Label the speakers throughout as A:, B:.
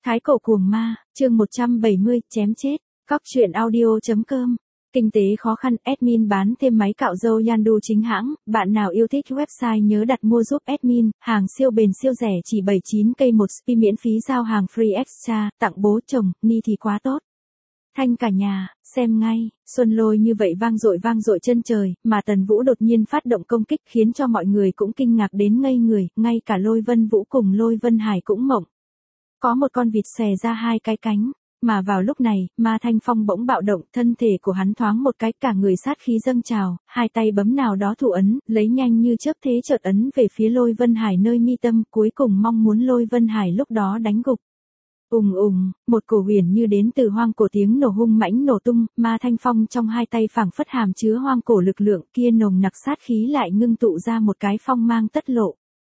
A: Thái cổ cuồng ma, chương 170, chém chết. Cóc truyện audio.com. Kinh tế khó khăn, admin bán thêm máy cạo râu Yandu chính hãng, bạn nào yêu thích website nhớ đặt mua giúp admin, hàng siêu bền siêu rẻ chỉ 79k một spi miễn phí giao hàng free extra, tặng bố chồng, ni thì quá tốt. Thanh cả nhà, xem ngay, xuân lôi như vậy vang dội chân trời, mà Tần Vũ đột nhiên phát động công kích khiến cho mọi người cũng kinh ngạc đến ngây người, ngay cả Lôi Vân Vũ cùng Lôi Vân Hải cũng mộng. Có một con vịt xòe ra hai cái cánh, mà vào lúc này, Ma Thanh Phong bỗng bạo động, thân thể của hắn thoáng một cái, cả người sát khí dâng trào, hai tay bấm nào đó thủ ấn, lấy nhanh như chớp thế chợt ấn về phía Lôi Vân Hải nơi mi tâm, cuối cùng mong muốn Lôi Vân Hải lúc đó đánh gục. Một cổ huyền như đến từ hoang cổ tiếng nổ hung mãnh nổ tung, Ma Thanh Phong trong hai tay phảng phất hàm chứa hoang cổ lực lượng kia nồng nặc sát khí lại ngưng tụ ra một cái phong mang tất lộ.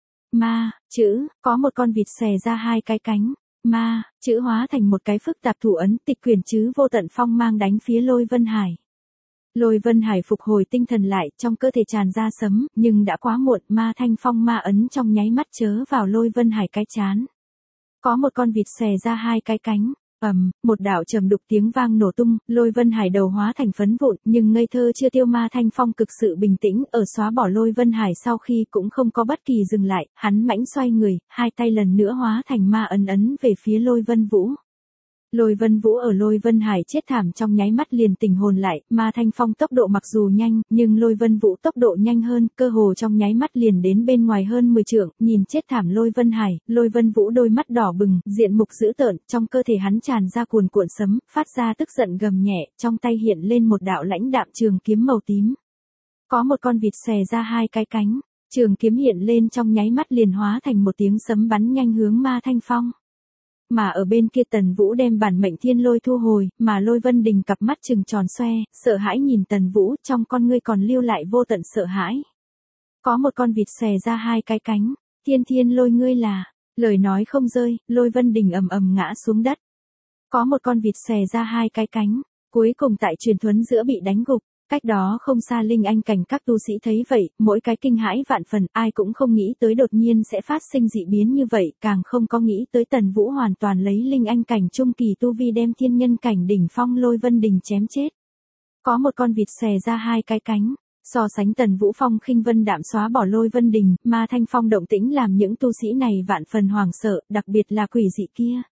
A: Ma, chữ, có một con vịt xòe ra hai cái cánh, ma, chữ hóa thành một cái phức tạp thủ ấn tịch quyển chứ vô tận phong mang đánh phía Lôi Vân Hải. Lôi Vân Hải phục hồi tinh thần lại, trong cơ thể tràn ra sấm, nhưng đã quá muộn, Ma Thanh Phong ma ấn trong nháy mắt chớ vào Lôi Vân Hải cái trán. Có một con vịt xòe ra hai cái cánh, một đạo trầm đục tiếng vang nổ tung, Lôi Vân Hải đầu hóa thành phấn vụn, nhưng ngây thơ chưa tiêu Ma Thanh Phong cực sự bình tĩnh, ở xóa bỏ Lôi Vân Hải sau khi cũng không có bất kỳ dừng lại, hắn mãnh xoay người, hai tay lần nữa hóa thành ma ấn về phía Lôi Vân Vũ. Lôi Vân Vũ ở Lôi Vân Hải chết thảm trong nháy mắt liền tỉnh hồn lại, Ma Thanh Phong tốc độ mặc dù nhanh, nhưng Lôi Vân Vũ tốc độ nhanh hơn, cơ hồ trong nháy mắt liền đến bên ngoài hơn 10 trượng, nhìn chết thảm Lôi Vân Hải, Lôi Vân Vũ đôi mắt đỏ bừng, diện mục dữ tợn, trong cơ thể hắn tràn ra cuồn cuộn sấm, phát ra tức giận gầm nhẹ, trong tay hiện lên một đạo lãnh đạm trường kiếm màu tím. Có một con vịt xòe ra hai cái cánh, trường kiếm hiện lên trong nháy mắt liền hóa thành một tiếng sấm bắn nhanh hướng Ma Thanh Phong. Mà ở bên kia Tần Vũ đem bản mệnh thiên lôi thu hồi, mà Lôi Vân Đình cặp mắt trừng tròn xoe, sợ hãi nhìn Tần Vũ, trong con ngươi còn lưu lại vô tận sợ hãi. Có một con vịt xòe ra hai cái cánh, thiên lôi ngươi là, lời nói không rơi, Lôi Vân Đình ầm ngã xuống đất. Có một con vịt xòe ra hai cái cánh, cuối cùng tại truyền thuấn giữa bị đánh gục. Cách đó không xa linh anh cảnh các tu sĩ thấy vậy, mỗi cái kinh hãi vạn phần, ai cũng không nghĩ tới đột nhiên sẽ phát sinh dị biến như vậy, càng không có nghĩ tới Tần Vũ hoàn toàn lấy linh anh cảnh trung kỳ tu vi đem thiên nhân cảnh đỉnh phong Lôi Vân Đình chém chết. Có một con vịt xòe ra hai cái cánh, so sánh Tần Vũ phong khinh vân đạm xóa bỏ Lôi Vân Đình, Ma Thanh Phong động tĩnh làm những tu sĩ này vạn phần hoảng sợ, đặc biệt là quỷ dị kia.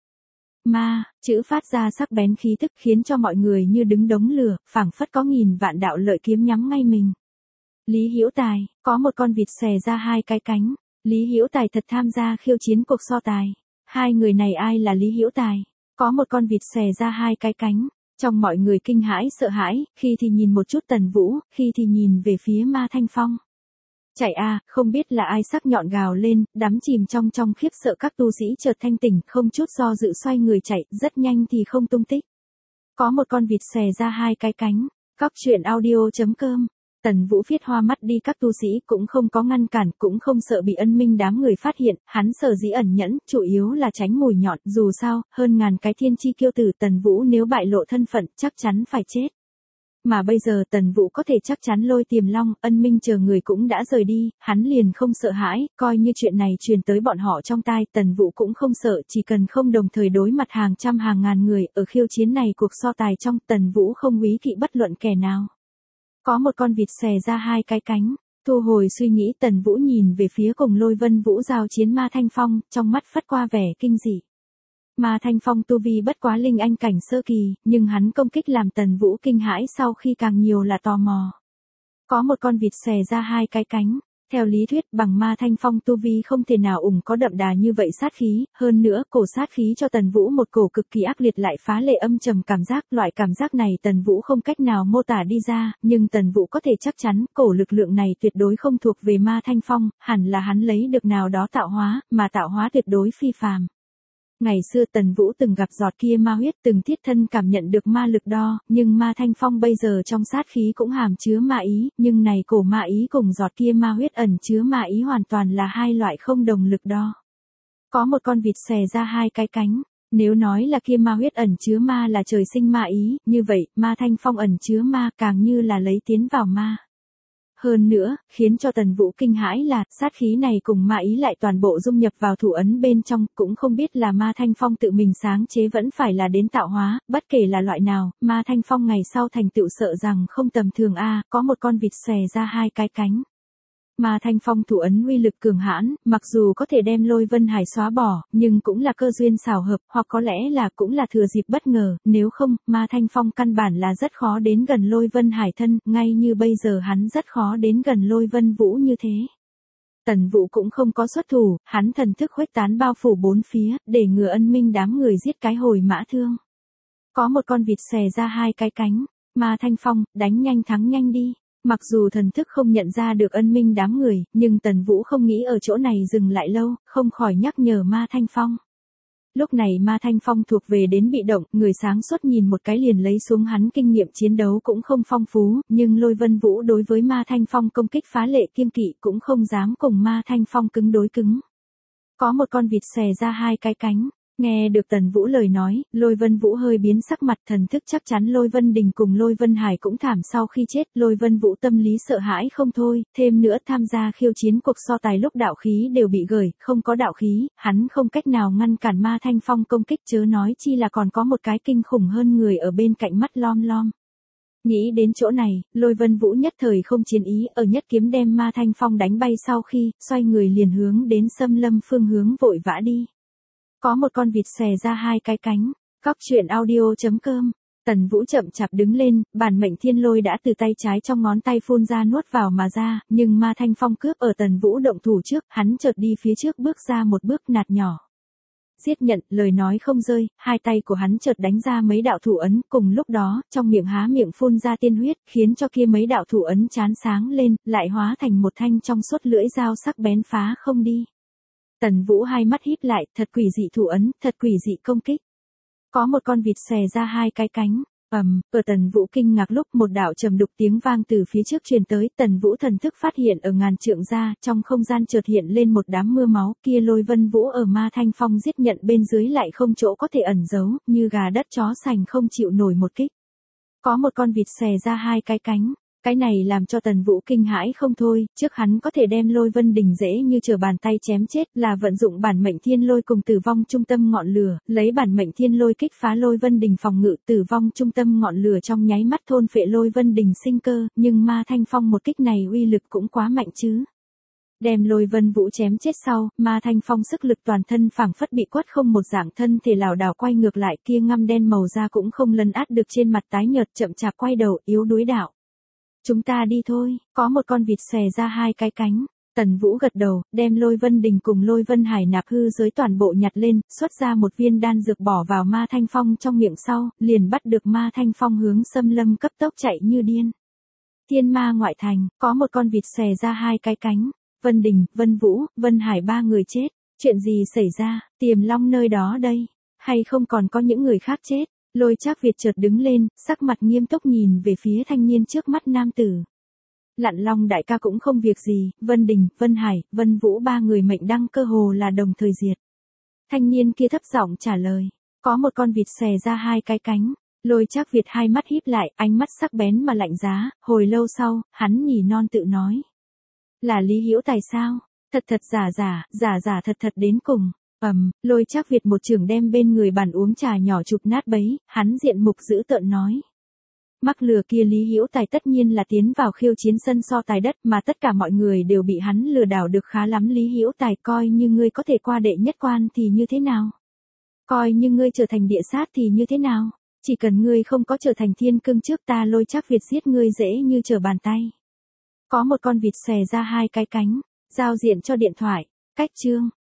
A: Ma, chữ phát ra sắc bén khí tức khiến cho mọi người như đứng đống lửa, phảng phất có nghìn vạn đạo lợi kiếm nhắm ngay mình. Lý Hữu Tài, có một con vịt xòe ra hai cái cánh, Lý Hữu Tài thật tham gia khiêu chiến cuộc so tài. Hai người này ai là Lý Hữu Tài? Có một con vịt xòe ra hai cái cánh, trong mọi người kinh hãi sợ hãi, khi thì nhìn một chút Tần Vũ, khi thì nhìn về phía Ma Thanh Phong. Chạy a, không biết là ai sắc nhọn gào lên, đắm chìm trong khiếp sợ các tu sĩ chợt thanh tỉnh, không chút do dự xoay người chạy, rất nhanh thì không tung tích. Có một con vịt xòe ra hai cái cánh, Cóc truyện audio.com. Tần Vũ viết hoa mắt đi các tu sĩ cũng không có ngăn cản, cũng không sợ bị ân minh đám người phát hiện, hắn sở dĩ ẩn nhẫn, chủ yếu là tránh mùi nhọn, dù sao, hơn ngàn cái thiên chi kiêu tử Tần Vũ nếu bại lộ thân phận, chắc chắn phải chết. Mà bây giờ Tần Vũ có thể chắc chắn Lôi Tiềm Long, ân minh chờ người cũng đã rời đi, hắn liền không sợ hãi, coi như chuyện này truyền tới bọn họ trong tai, Tần Vũ cũng không sợ, chỉ cần không đồng thời đối mặt hàng trăm hàng ngàn người, ở khiêu chiến này cuộc so tài trong, Tần Vũ không úy kỵ bất luận kẻ nào. Có một con vịt xòe ra hai cái cánh, thu hồi suy nghĩ Tần Vũ nhìn về phía cùng Lôi Vân Vũ giao chiến Ma Thanh Phong, trong mắt phất qua vẻ kinh dị. Ma Thanh Phong tu vi bất quá linh anh cảnh sơ kỳ, nhưng hắn công kích làm Tần Vũ kinh hãi sau khi càng nhiều là tò mò. Có một con vịt xòe ra hai cái cánh, theo lý thuyết bằng Ma Thanh Phong tu vi không thể nào có đậm đà như vậy sát khí, hơn nữa cổ sát khí cho Tần Vũ một cổ cực kỳ ác liệt lại phá lệ âm trầm cảm giác, loại cảm giác này Tần Vũ không cách nào mô tả đi ra, nhưng Tần Vũ có thể chắc chắn, cổ lực lượng này tuyệt đối không thuộc về Ma Thanh Phong, hẳn là hắn lấy được nào đó tạo hóa, mà tạo hóa tuyệt đối phi phàm. Ngày xưa Tần Vũ từng gặp giọt kia ma huyết, từng thiết thân cảm nhận được ma lực đo, nhưng Ma Thanh Phong bây giờ trong sát khí cũng hàm chứa ma ý, nhưng này cổ ma ý cùng giọt kia ma huyết ẩn chứa ma ý hoàn toàn là hai loại không đồng lực đo. Có một con vịt xòe ra hai cái cánh, nếu nói là kia ma huyết ẩn chứa ma là trời sinh ma ý, như vậy, Ma Thanh Phong ẩn chứa ma càng như là lấy tiến vào ma. Hơn nữa, khiến cho Tần Vũ kinh hãi là, sát khí này cùng ma ý lại toàn bộ dung nhập vào thủ ấn bên trong, cũng không biết là Ma Thanh Phong tự mình sáng chế vẫn phải là đến tạo hóa, bất kể là loại nào, Ma Thanh Phong ngày sau thành tựu sợ rằng không tầm thường có một con vịt xòe ra hai cái cánh. Ma Thanh Phong thủ ấn uy lực cường hãn, mặc dù có thể đem Lôi Vân Hải xóa bỏ, nhưng cũng là cơ duyên xảo hợp, hoặc có lẽ là cũng là thừa dịp bất ngờ, nếu không, Ma Thanh Phong căn bản là rất khó đến gần Lôi Vân Hải thân, ngay như bây giờ hắn rất khó đến gần Lôi Vân Vũ như thế. Tần Vũ cũng không có xuất thủ, hắn thần thức khuếch tán bao phủ bốn phía, để ngừa Ân Minh đám người giết cái hồi mã thương. Có một con vịt xòe ra hai cái cánh, Ma Thanh Phong, đánh nhanh thắng nhanh đi. Mặc dù thần thức không nhận ra được Ân Minh đám người, nhưng Tần Vũ không nghĩ ở chỗ này dừng lại lâu, không khỏi nhắc nhở Ma Thanh Phong. Lúc này Ma Thanh Phong thuộc về đến bị động, người sáng suốt nhìn một cái liền lấy xuống hắn kinh nghiệm chiến đấu cũng không phong phú, nhưng Lôi Vân Vũ đối với Ma Thanh Phong công kích phá lệ kiêng kỵ cũng không dám cùng Ma Thanh Phong cứng đối cứng. Có một con vịt xòe ra hai cái cánh. Nghe được Tần Vũ lời nói, Lôi Vân Vũ hơi biến sắc mặt, thần thức chắc chắn Lôi Vân Đình cùng Lôi Vân Hải cũng thảm sau khi chết, Lôi Vân Vũ tâm lý sợ hãi không thôi, thêm nữa tham gia khiêu chiến cuộc so tài lúc đạo khí đều bị gửi, không có đạo khí, hắn không cách nào ngăn cản Ma Thanh Phong công kích, chớ nói chi là còn có một cái kinh khủng hơn người ở bên cạnh mắt lom lom. Nghĩ đến chỗ này, Lôi Vân Vũ nhất thời không chiến ý, ở nhất kiếm đem Ma Thanh Phong đánh bay sau khi, xoay người liền hướng đến Xâm Lâm phương hướng vội vã đi. Có một con vịt xòe ra hai cái cánh. Góc truyện audio.com. Tần Vũ chậm chạp đứng lên, bản mệnh thiên lôi đã từ tay trái trong ngón tay phun ra nuốt vào mà ra, nhưng Ma Thanh Phong cướp ở Tần Vũ động thủ trước, hắn chợt đi phía trước bước ra một bước nạt nhỏ. Giết nhận, lời nói không rơi, hai tay của hắn chợt đánh ra mấy đạo thủ ấn, cùng lúc đó, trong miệng há miệng phun ra tiên huyết, khiến cho kia mấy đạo thủ ấn chán sáng lên, lại hóa thành một thanh trong suốt lưỡi dao sắc bén phá không đi. Tần Vũ hai mắt híp lại, thật quỷ dị thủ ấn, thật quỷ dị công kích. Có một con vịt xòe ra hai cái cánh, ở Tần Vũ kinh ngạc lúc một đạo trầm đục tiếng vang từ phía trước truyền tới, Tần Vũ thần thức phát hiện ở ngàn trượng ra, trong không gian chợt hiện lên một đám mưa máu, kia Lôi Vân Vũ ở Ma Thanh Phong giết nhận bên dưới lại không chỗ có thể ẩn giấu, như gà đất chó sành không chịu nổi một kích. Có một con vịt xòe ra hai cái cánh. Cái này làm cho Tần Vũ kinh hãi không thôi, trước hắn có thể đem Lôi Vân Đình dễ như trở bàn tay chém chết là vận dụng bản mệnh thiên lôi cùng tử vong trung tâm ngọn lửa, lấy bản mệnh thiên lôi kích phá Lôi Vân Đình phòng ngự, tử vong trung tâm ngọn lửa trong nháy mắt thôn phệ Lôi Vân Đình sinh cơ, nhưng Ma Thanh Phong một kích này uy lực cũng quá mạnh chứ. Đem Lôi Vân Vũ chém chết sau, Ma Thanh Phong sức lực toàn thân phảng phất bị quất không một dạng, thân thể lảo đảo quay ngược lại, kia ngăm đen màu da cũng không lấn át được trên mặt tái nhợt, chậm chạp quay đầu, yếu đuối đạo. Chúng ta đi thôi, có một con vịt xòe ra hai cái cánh. Tần Vũ gật đầu, đem Lôi Vân Đình cùng Lôi Vân Hải nạp hư giới toàn bộ nhặt lên, xuất ra một viên đan dược bỏ vào Ma Thanh Phong trong miệng sau, liền bắt được Ma Thanh Phong hướng Xâm Lâm cấp tốc chạy như điên. Thiên Ma ngoại thành, có một con vịt xòe ra hai cái cánh. Vân Đình, Vân Vũ, Vân Hải ba người chết. Chuyện gì xảy ra, Tiềm Long nơi đó đây? Hay không còn có những người khác chết? Lôi Trác Việt chợt đứng lên, sắc mặt nghiêm túc nhìn về phía thanh niên trước mắt nam tử. Lặn Long đại ca cũng không việc gì, Vân Đình, Vân Hải, Vân Vũ ba người mệnh đăng cơ hồ là đồng thời diệt. Thanh niên kia thấp giọng trả lời, có một con vịt xòe ra hai cái cánh. Lôi Trác Việt hai mắt híp lại, ánh mắt sắc bén mà lạnh giá, hồi lâu sau, hắn nhỉ non tự nói. Là Lý Hữu Tài sao? Thật thật giả giả thật thật đến cùng. Lôi Trác Việt một chưởng đem bên người bàn uống trà nhỏ chụp nát bấy, hắn diện mục dữ tợn nói. Mắc lừa kia Lý Hữu Tài tất nhiên là tiến vào khiêu chiến sân so tài đất mà tất cả mọi người đều bị hắn lừa đảo được khá lắm. Lý Hữu Tài, coi như ngươi có thể qua đệ nhất quan thì như thế nào? Coi như ngươi trở thành địa sát thì như thế nào? Chỉ cần ngươi không có trở thành thiên cương trước ta Lôi Trác Việt giết ngươi dễ như trở bàn tay. Có một con vịt xòe ra hai cái cánh, giao diện cho điện thoại, cách chương.